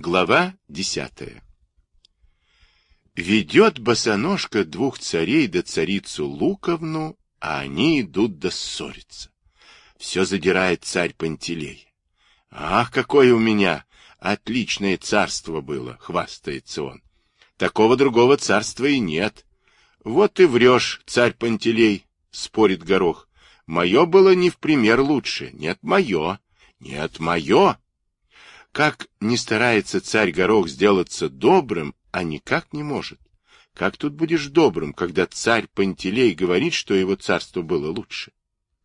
Глава 10. Ведет босоножка двух царей да царицу Луковну, а они идут да ссорятся. Все задирает царь Пантелей. «Ах, какое у меня отличное царство было!» — хвастается он. «Такого другого царства и нет». «Вот и врешь, царь Пантелей», — спорит Горох. «Мое было не в пример лучше. Нет, мое. Нет, мое». Как не старается царь Горох сделаться добрым, а никак не может. Как тут будешь добрым, когда царь Пантелей говорит, что его царство было лучше?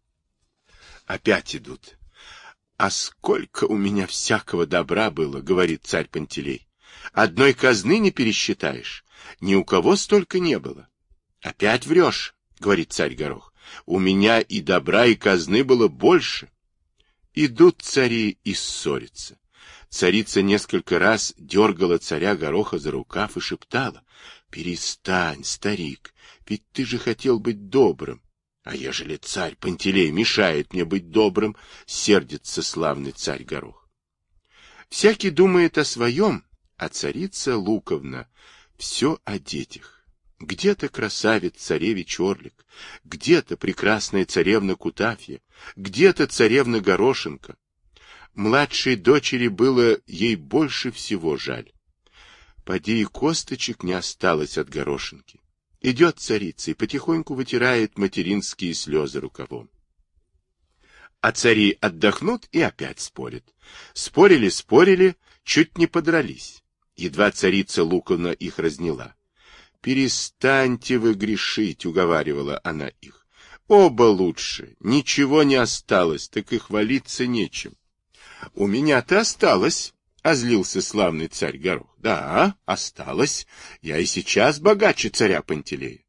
Опять идут. «А сколько у меня всякого добра было», — говорит царь Пантелей. «Одной казны не пересчитаешь. Ни у кого столько не было». «Опять врешь», — говорит царь Горох. «У меня и добра, и казны было больше». Идут цари и ссорятся. Царица несколько раз дергала царя Гороха за рукав и шептала: «Перестань, старик, ведь ты же хотел быть добрым». «А ежели царь Пантелей мешает мне быть добрым», — сердится славный царь Горох. Всякий думает о своем, а царица Луковна все о детях. Где-то красавец царевич Орлик, где-то прекрасная царевна Кутафья, где-то царевна Горошенко. Младшей дочери было ей больше всего жаль. Поди и косточек не осталось от Горошенки. Идет царица и потихоньку вытирает материнские слезы рукавом. А цари отдохнут и опять спорят. Спорили, чуть не подрались. Едва царица Луковна их разняла. «Перестаньте вы грешить», — уговаривала она их. «Оба лучше, ничего не осталось, так и хвалиться нечем». «У меня-то осталось», — озлился славный царь Горох. «Да, осталось. Я и сейчас богаче царя Пантелея».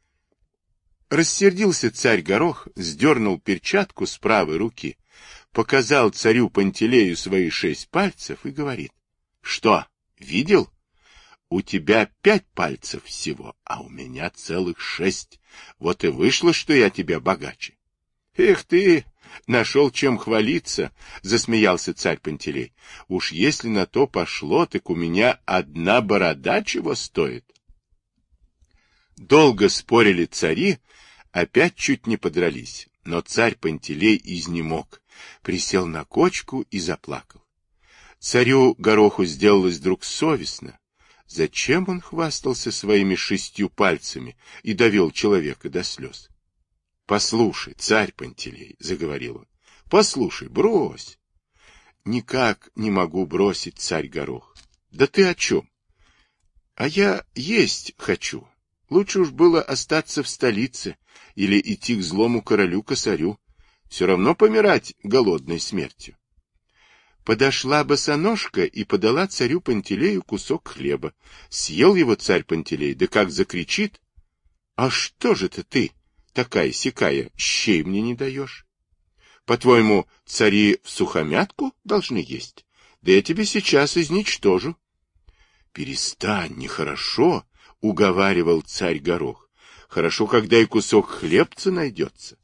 Рассердился царь Горох, сдернул перчатку с правой руки, показал царю Пантелею свои 6 пальцев и говорит: «Что, видел? У тебя 5 пальцев всего, а у меня целых 6. Вот и вышло, что я тебя богаче». «Эх ты! Нашел чем хвалиться», — засмеялся царь Пантелей. «Уж если на то пошло, так у меня одна борода чего стоит». Долго спорили цари, опять чуть не подрались, но царь Пантелей изнемог, присел на кочку и заплакал. Царю Гороху сделалось вдруг совестно. Зачем он хвастался своими 6 пальцами и довел человека до слез? «Послушай, царь Пантелей», — заговорил он, — «послушай, брось». «Никак не могу бросить, царь Горох». «Да ты о чем?» «А я есть хочу. Лучше уж было остаться в столице или идти к злому королю-косарю. Все равно помирать голодной смертью». Подошла босоножка и подала царю Пантелею кусок хлеба. Съел его царь Пантелей, да как закричит: «А что же ты такая-сякая, щей мне не даешь? По-твоему, цари всухомятку должны есть? Да я тебе сейчас изничтожу». «Перестань, нехорошо», — уговаривал царь Горох. «Хорошо, когда и кусок хлебца найдется».